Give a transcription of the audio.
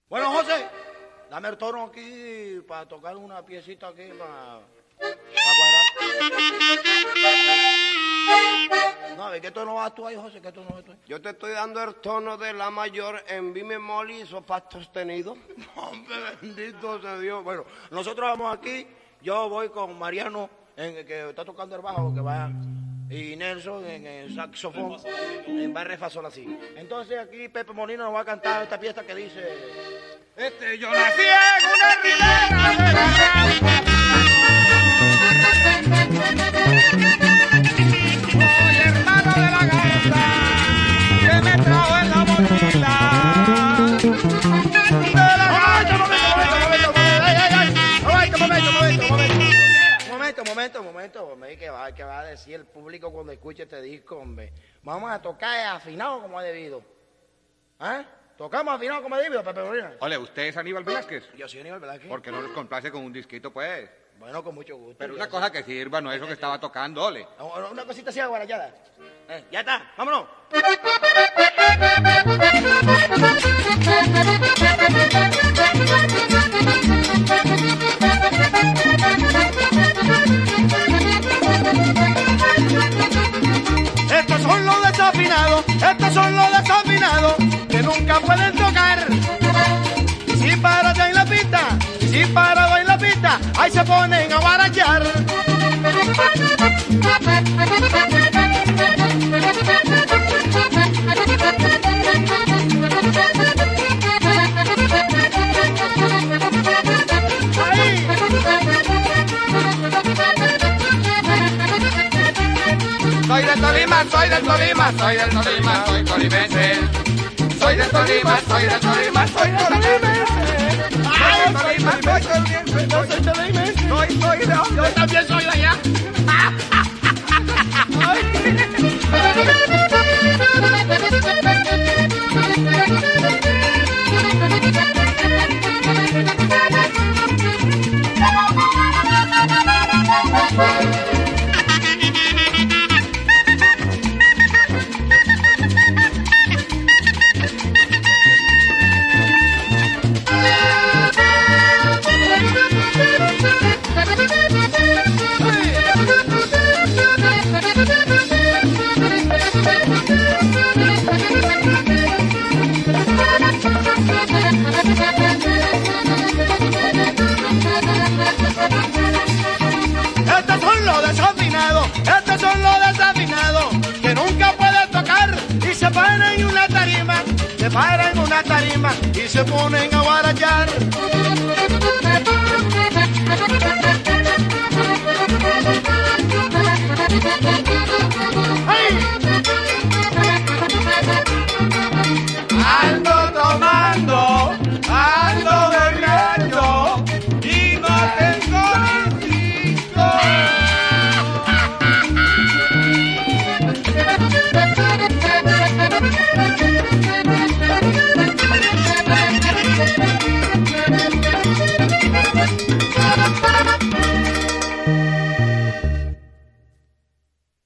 Bueno, José, dame el tono aquí para tocar una piecita aquí para cuadrar. No, a ver, ¿qué tono vas tú ahí, José? ¿Qué tono vas tú ahí? Yo te estoy dando el tono de la mayor en mi bemol y sopás sostenido. Hombre, bendito sea Dios. Bueno, nosotros vamos aquí, yo voy con Mariano, que está tocando el bajo, que va, y Nelson en el saxofón, en barre fa sol así. Entonces aquí Pepe Molina nos va a cantar esta pieza que dice... Yo nací en una ribera de la soy hermano de la garza que me trajo en la mochila. Momento, ¿qué va a decir el público cuando escuche este disco, hombre? Vamos a tocar afinado como es debido. ¿Ah? Tocamos afinado como es debido, Pepe Molina. Ole, ¿usted es Aníbal Velázquez? Yo soy Aníbal Velázquez. ¿Por qué no nos complace con un disquito, pues? Bueno, con mucho gusto. Pero una cosa que sirva, no eso que estaba tocando, ole. Una cosita así, guarallada. Ya está, vámonos. Estos son los desafinados que nunca pueden tocar. Si parado en la pista, ahí se ponen a guarachar. Soy del Tolima, soy tolimense. Soy del Tolima, soy tolimense. Yo también soy de allá. Estos son los desafinados que nunca pueden tocar y se paran en una tarima y se ponen a guarachar. Ando tomando, ando bebiendo y no tengo